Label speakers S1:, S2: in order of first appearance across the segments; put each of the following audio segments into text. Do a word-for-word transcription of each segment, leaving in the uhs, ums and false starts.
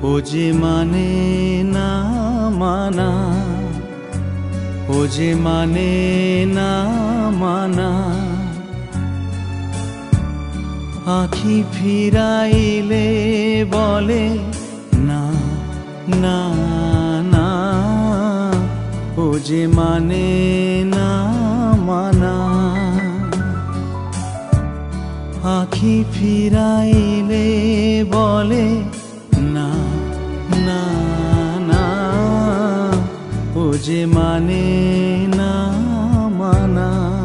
S1: ও যে মানে না মানা, ও যে মানে না মানা। আখি ফিরাইলে বলে না না না, ও যে মানে না মানা। আখি ফিরাইলে বলে না না না, ও যে মানে না মানা।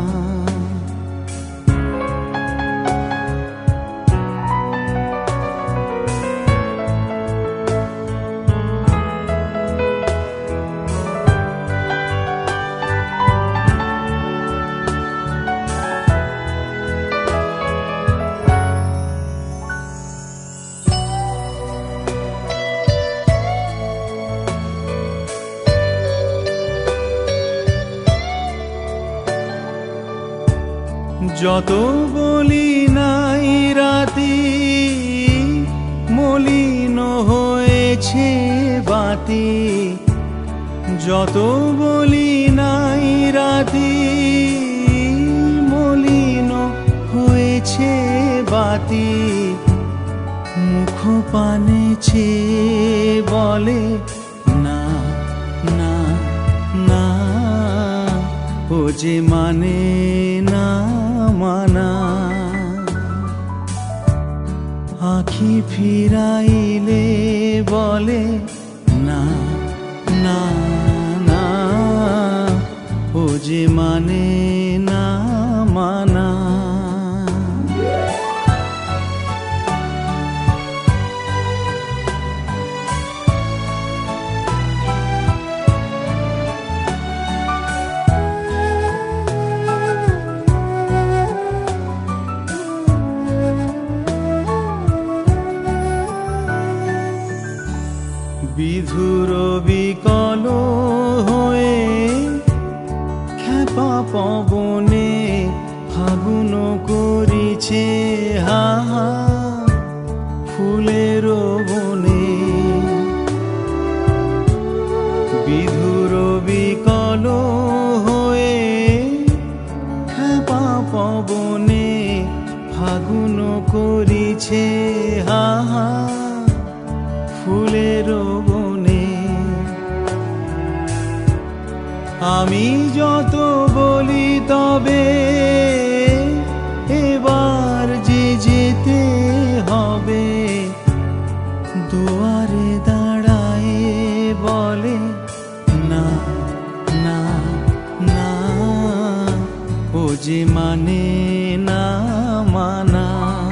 S1: যত বলি নাই রাতি, মলিন হয়েছে বাতি। যত বলি নাই রাতি, মলিন হয়েছে বাতি। মুখ পানে চেয়ে বলে না না না, ও যে মানে না মানা। আখি ফিরাইলে বলে না না না, ও যে মানে না মানা। বিধুর বিকল হয়ে খেপা পবনে ফাগুন করিছে হাহা ফুলের বনে। বিধুর বিকল হয়ে খেপা পবনে ফাগুন করিছে হাহা ফুলের বনে। আমি যত বলি তবে এবার যে যেতে হবে। দুয়ারে দাঁড়ায় বলে না না না, ও যে মানে না মানা।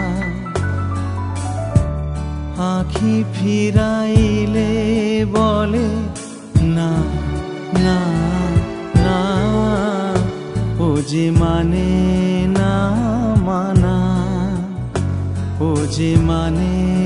S1: আখি ফিরাইলে বলে না না না, ও যে মানে না মানা, ও যে মানে